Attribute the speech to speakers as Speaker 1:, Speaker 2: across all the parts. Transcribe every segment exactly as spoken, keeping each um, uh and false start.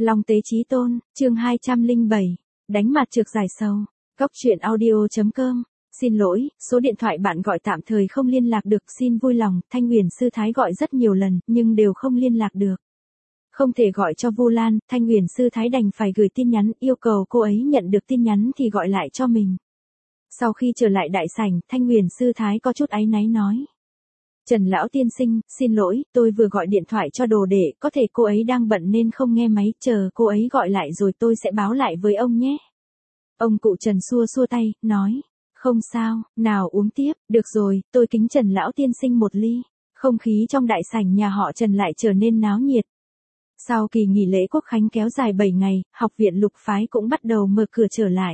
Speaker 1: Long Tế Chí Tôn, chương hai trăm lẻ bảy, đánh mặt trược giải sầu. Cóc truyện audio chấm com. Xin lỗi, số điện thoại bạn gọi tạm thời không liên lạc được, xin vui lòng, Thanh Huyền Sư Thái gọi rất nhiều lần, nhưng đều không liên lạc được. Không thể gọi cho Vu Lan, Thanh Huyền Sư Thái đành phải gửi tin nhắn, yêu cầu cô ấy nhận được tin nhắn thì gọi lại cho mình. Sau khi trở lại đại sảnh, Thanh Huyền Sư Thái có chút áy náy nói. Trần lão tiên sinh, xin lỗi, tôi vừa gọi điện thoại cho đồ đệ, có thể cô ấy đang bận nên không nghe máy, chờ cô ấy gọi lại rồi tôi sẽ báo lại với ông nhé. Ông cụ Trần xua xua tay, nói, không sao, nào uống tiếp, được rồi, tôi kính Trần lão tiên sinh một ly. Không khí trong đại sảnh nhà họ Trần lại trở nên náo nhiệt. Sau kỳ nghỉ lễ Quốc khánh kéo dài bảy ngày, học viện Lục Phái cũng bắt đầu mở cửa trở lại.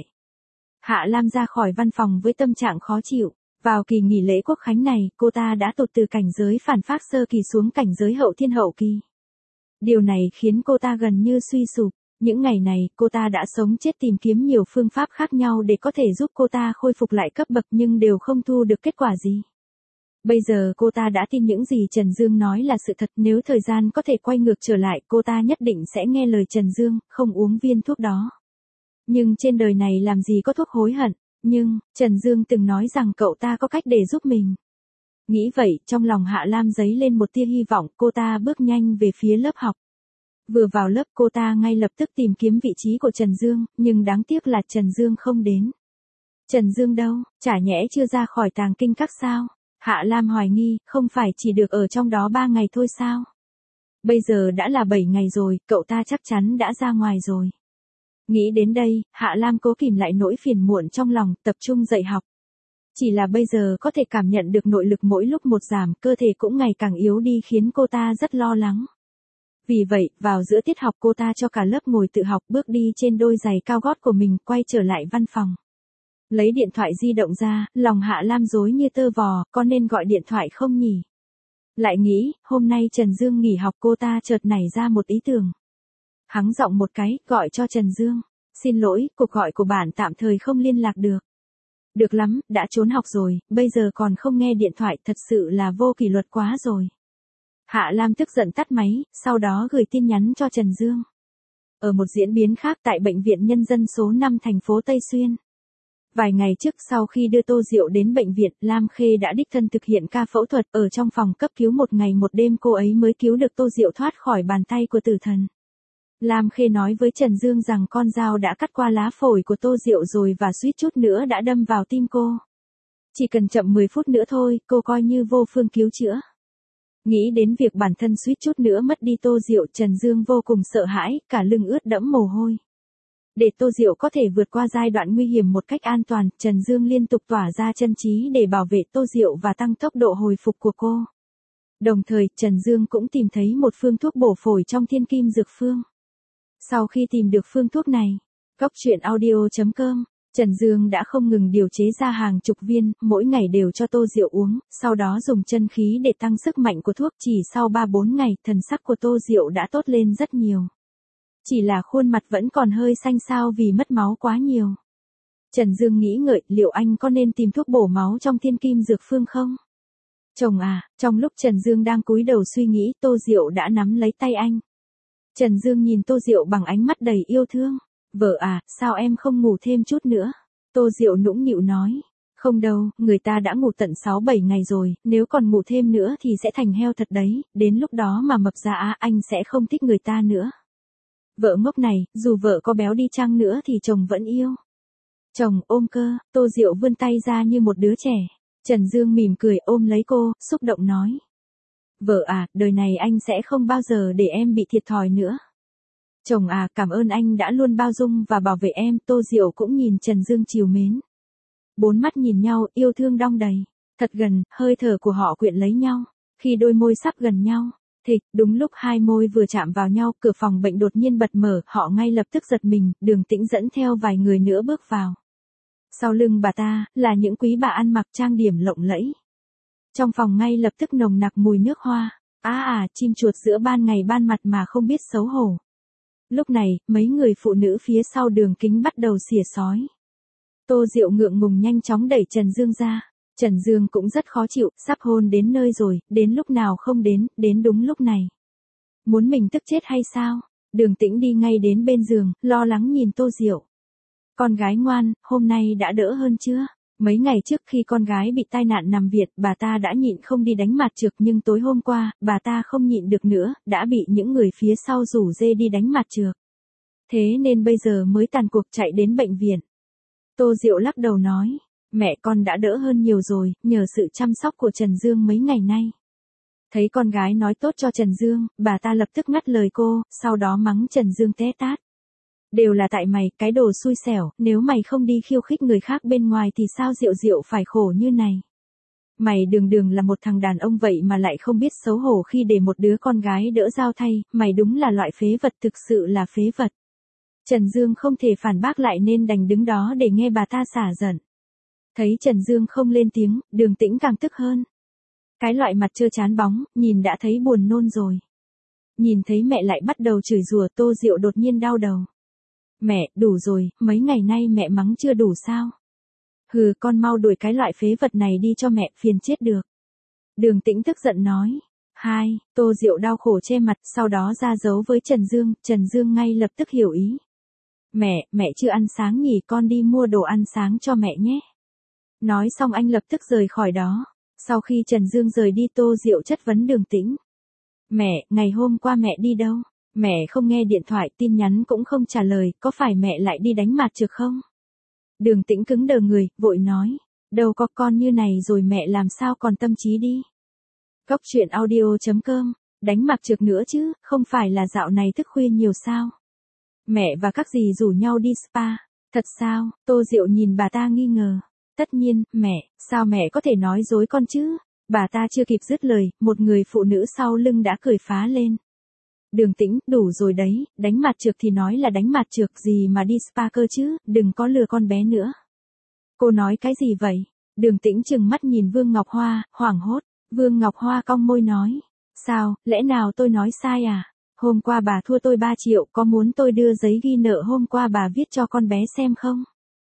Speaker 1: Hạ Lam ra khỏi văn phòng với tâm trạng khó chịu. Vào kỳ nghỉ lễ Quốc khánh này, cô ta đã tụt từ cảnh giới phản phác sơ kỳ xuống cảnh giới hậu thiên hậu kỳ. Điều này khiến cô ta gần như suy sụp. Những ngày này, cô ta đã sống chết tìm kiếm nhiều phương pháp khác nhau để có thể giúp cô ta khôi phục lại cấp bậc nhưng đều không thu được kết quả gì. Bây giờ cô ta đã tin những gì Trần Dương nói là sự thật, nếu thời gian có thể quay ngược trở lại cô ta nhất định sẽ nghe lời Trần Dương, không uống viên thuốc đó. Nhưng trên đời này làm gì có thuốc hối hận. Nhưng, Trần Dương từng nói rằng cậu ta có cách để giúp mình. Nghĩ vậy, trong lòng Hạ Lam dấy lên một tia hy vọng, cô ta bước nhanh về phía lớp học. Vừa vào lớp cô ta ngay lập tức tìm kiếm vị trí của Trần Dương, nhưng đáng tiếc là Trần Dương không đến. Trần Dương đâu, chả nhẽ chưa ra khỏi tàng kinh các sao? Hạ Lam hoài nghi, không phải chỉ được ở trong đó ba ngày thôi sao? Bây giờ đã là bảy ngày rồi, cậu ta chắc chắn đã ra ngoài rồi. Nghĩ đến đây, Hạ Lam cố kìm lại nỗi phiền muộn trong lòng, tập trung dạy học. Chỉ là bây giờ có thể cảm nhận được nội lực mỗi lúc một giảm, cơ thể cũng ngày càng yếu đi khiến cô ta rất lo lắng. Vì vậy, vào giữa tiết học cô ta cho cả lớp ngồi tự học, bước đi trên đôi giày cao gót của mình, quay trở lại văn phòng. Lấy điện thoại di động ra, lòng Hạ Lam rối như tơ vò, có nên gọi điện thoại không nhỉ? Lại nghĩ, hôm nay Trần Dương nghỉ học, cô ta chợt nảy ra một ý tưởng. Hắng giọng một cái, gọi cho Trần Dương. Xin lỗi, cuộc gọi của bạn tạm thời không liên lạc được. Được lắm, đã trốn học rồi, bây giờ còn không nghe điện thoại, thật sự là vô kỷ luật quá rồi. Hạ Lam tức giận tắt máy, sau đó gửi tin nhắn cho Trần Dương. Ở một diễn biến khác tại Bệnh viện Nhân dân số năm thành phố Tây Xuyên. Vài ngày trước sau khi đưa Tô Diệu đến bệnh viện, Lam Khê đã đích thân thực hiện ca phẫu thuật, ở trong phòng cấp cứu một ngày một đêm cô ấy mới cứu được Tô Diệu thoát khỏi bàn tay của tử thần. Lam Khê nói với Trần Dương rằng con dao đã cắt qua lá phổi của Tô Diệu rồi và suýt chút nữa đã đâm vào tim cô. Chỉ cần chậm mười phút nữa thôi, cô coi như vô phương cứu chữa. Nghĩ đến việc bản thân suýt chút nữa mất đi Tô Diệu, Trần Dương vô cùng sợ hãi, cả lưng ướt đẫm mồ hôi. Để Tô Diệu có thể vượt qua giai đoạn nguy hiểm một cách an toàn, Trần Dương liên tục tỏa ra chân trí để bảo vệ Tô Diệu và tăng tốc độ hồi phục của cô. Đồng thời, Trần Dương cũng tìm thấy một phương thuốc bổ phổi trong Thiên Kim Dược Phương. Sau khi tìm được phương thuốc này, cóc truyện audio chấm com, Trần Dương đã không ngừng điều chế ra hàng chục viên, mỗi ngày đều cho Tô Diệu uống, sau đó dùng chân khí để tăng sức mạnh của thuốc. Chỉ sau ba bốn ngày, thần sắc của Tô Diệu đã tốt lên rất nhiều. Chỉ là khuôn mặt vẫn còn hơi xanh xao vì mất máu quá nhiều. Trần Dương nghĩ ngợi, liệu anh có nên tìm thuốc bổ máu trong Thiên Kim Dược Phương không? Chồng à, trong lúc Trần Dương đang cúi đầu suy nghĩ, Tô Diệu đã nắm lấy tay anh. Trần Dương nhìn Tô Diệu bằng ánh mắt đầy yêu thương. Vợ à, sao em không ngủ thêm chút nữa? Tô Diệu nũng nịu nói. Không đâu, người ta đã ngủ tận sáu bảy ngày rồi, nếu còn ngủ thêm nữa thì sẽ thành heo thật đấy, đến lúc đó mà mập ra á, anh sẽ không thích người ta nữa. Vợ ngốc này, dù vợ có béo đi chăng nữa thì chồng vẫn yêu. Chồng ôm cơ, Tô Diệu vươn tay ra như một đứa trẻ. Trần Dương mỉm cười ôm lấy cô, xúc động nói. Vợ à, đời này anh sẽ không bao giờ để em bị thiệt thòi nữa. Chồng à, cảm ơn anh đã luôn bao dung và bảo vệ em. Tô Diệu cũng nhìn Trần Dương trìu mến. Bốn mắt nhìn nhau, yêu thương đong đầy. Thật gần, hơi thở của họ quyện lấy nhau. Khi đôi môi sắp gần nhau, thịch, đúng lúc hai môi vừa chạm vào nhau, cửa phòng bệnh đột nhiên bật mở, họ ngay lập tức giật mình, Đường Tĩnh dẫn theo vài người nữa bước vào. Sau lưng bà ta, là những quý bà ăn mặc trang điểm lộng lẫy. Trong phòng ngay lập tức nồng nặc mùi nước hoa. Á à, à, chim chuột giữa ban ngày ban mặt mà không biết xấu hổ. Lúc này, mấy người phụ nữ phía sau Đường Kính bắt đầu xỉa xói. Tô Diệu ngượng ngùng nhanh chóng đẩy Trần Dương ra. Trần Dương cũng rất khó chịu, sắp hôn đến nơi rồi, đến lúc nào không đến, đến đúng lúc này. Muốn mình tức chết hay sao? Đường Tĩnh đi ngay đến bên giường, lo lắng nhìn Tô Diệu. Con gái ngoan, hôm nay đã đỡ hơn chưa? Mấy ngày trước khi con gái bị tai nạn nằm viện, bà ta đã nhịn không đi đánh mặt trược, nhưng tối hôm qua, bà ta không nhịn được nữa, đã bị những người phía sau rủ dê đi đánh mặt trược. Thế nên bây giờ mới tàn cuộc chạy đến bệnh viện. Tô Diệu lắc đầu nói, mẹ con đã đỡ hơn nhiều rồi, nhờ sự chăm sóc của Trần Dương mấy ngày nay. Thấy con gái nói tốt cho Trần Dương, bà ta lập tức ngắt lời cô, sau đó mắng Trần Dương té tát. Đều là tại mày, cái đồ xui xẻo, nếu mày không đi khiêu khích người khác bên ngoài thì sao Diệu Diệu phải khổ như này. Mày đường đường là một thằng đàn ông vậy mà lại không biết xấu hổ khi để một đứa con gái đỡ dao thay, mày đúng là loại phế vật, thực sự là phế vật. Trần Dương không thể phản bác lại nên đành đứng đó để nghe bà ta xả giận. Thấy Trần Dương không lên tiếng, Đường Tĩnh càng tức hơn. Cái loại mặt trơ chán bóng, nhìn đã thấy buồn nôn rồi. Nhìn thấy mẹ lại bắt đầu chửi rủa, Tô Diệu đột nhiên đau đầu. Mẹ, đủ rồi, mấy ngày nay mẹ mắng chưa đủ sao? Hừ, con mau đuổi cái loại phế vật này đi cho mẹ, phiền chết được. Đường Tĩnh tức giận nói. Hai, Tô Diệu đau khổ che mặt, sau đó ra dấu với Trần Dương, Trần Dương ngay lập tức hiểu ý. Mẹ, mẹ chưa ăn sáng nhỉ, con đi mua đồ ăn sáng cho mẹ nhé. Nói xong anh lập tức rời khỏi đó. Sau khi Trần Dương rời đi, Tô Diệu chất vấn Đường Tĩnh. Mẹ, ngày hôm qua mẹ đi đâu? Mẹ không nghe điện thoại, tin nhắn cũng không trả lời, có phải mẹ lại đi đánh mặt trược không? Đường Tĩnh cứng đờ người, vội nói. Đâu có, con như này rồi mẹ làm sao còn tâm trí đi. Cốc truyện audio chấm com, đánh mặt trược nữa chứ, không phải là dạo này thức khuya nhiều sao? Mẹ và các dì rủ nhau đi spa, thật sao? Tô Diệu nhìn bà ta nghi ngờ. Tất nhiên, mẹ, sao mẹ có thể nói dối con chứ? Bà ta chưa kịp dứt lời, một người phụ nữ sau lưng đã cười phá lên. Đường Tĩnh, đủ rồi đấy, đánh mặt trược thì nói là đánh mặt trược, gì mà đi spa cơ chứ, đừng có lừa con bé nữa. Cô nói cái gì vậy? Đường Tĩnh trừng mắt nhìn Vương Ngọc Hoa, hoảng hốt. Vương Ngọc Hoa cong môi nói. Sao, lẽ nào tôi nói sai à? Hôm qua bà thua tôi ba triệu, có muốn tôi đưa giấy ghi nợ hôm qua bà viết cho con bé xem không?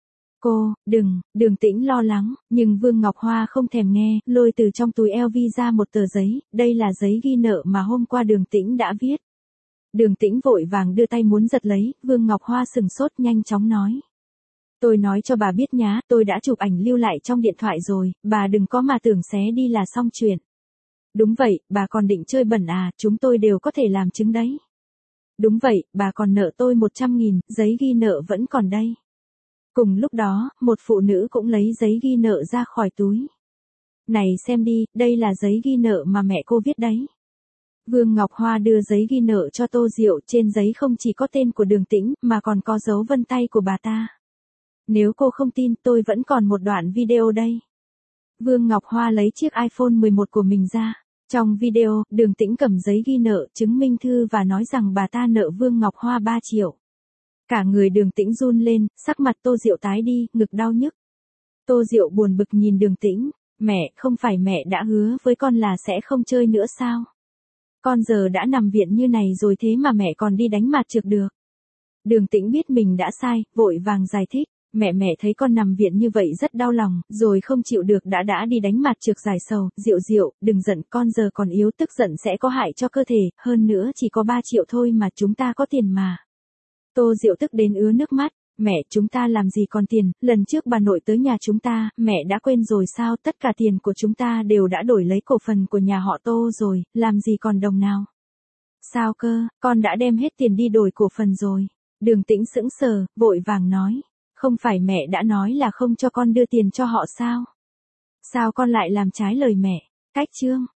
Speaker 1: Cô, đừng, Đường Tĩnh lo lắng, nhưng Vương Ngọc Hoa không thèm nghe, lôi từ trong túi eo vi ra một tờ giấy, đây là giấy ghi nợ mà hôm qua Đường Tĩnh đã viết. Đường Tĩnh vội vàng đưa tay muốn giật lấy, Vương Ngọc Hoa sừng sốt nhanh chóng nói. Tôi nói cho bà biết nhá, tôi đã chụp ảnh lưu lại trong điện thoại rồi, bà đừng có mà tưởng xé đi là xong chuyện. Đúng vậy, bà còn định chơi bẩn à, chúng tôi đều có thể làm chứng đấy. Đúng vậy, bà còn nợ tôi một trăm nghìn, giấy ghi nợ vẫn còn đây. Cùng lúc đó, một phụ nữ cũng lấy giấy ghi nợ ra khỏi túi. Này xem đi, đây là giấy ghi nợ mà mẹ cô viết đấy. Vương Ngọc Hoa đưa giấy ghi nợ cho Tô Diệu, trên giấy không chỉ có tên của Đường Tĩnh, mà còn có dấu vân tay của bà ta. Nếu cô không tin, tôi vẫn còn một đoạn video đây. Vương Ngọc Hoa lấy chiếc iPhone mười một của mình ra. Trong video, Đường Tĩnh cầm giấy ghi nợ, chứng minh thư và nói rằng bà ta nợ Vương Ngọc Hoa ba triệu. Cả người Đường Tĩnh run lên, sắc mặt Tô Diệu tái đi, ngực đau nhức. Tô Diệu buồn bực nhìn Đường Tĩnh. Mẹ, không phải mẹ đã hứa với con là sẽ không chơi nữa sao? Con giờ đã nằm viện như này rồi thế mà mẹ còn đi đánh mặt trược được. Đường Tĩnh biết mình đã sai, vội vàng giải thích. Mẹ mẹ thấy con nằm viện như vậy rất đau lòng, rồi không chịu được đã đã đi đánh mặt trược giải sầu. Diệu Diệu, đừng giận, con giờ còn yếu, tức giận sẽ có hại cho cơ thể, hơn nữa chỉ có ba triệu thôi mà chúng ta có tiền mà. Tô Diệu tức đến ứa nước mắt. Mẹ, chúng ta làm gì còn tiền, lần trước bà nội tới nhà chúng ta, mẹ đã quên rồi sao, tất cả tiền của chúng ta đều đã đổi lấy cổ phần của nhà họ Tô rồi, làm gì còn đồng nào. Sao cơ, con đã đem hết tiền đi đổi cổ phần rồi. Đường Tĩnh sững sờ, vội vàng nói. Không phải mẹ đã nói là không cho con đưa tiền cho họ sao? Sao con lại làm trái lời mẹ? Cách chương.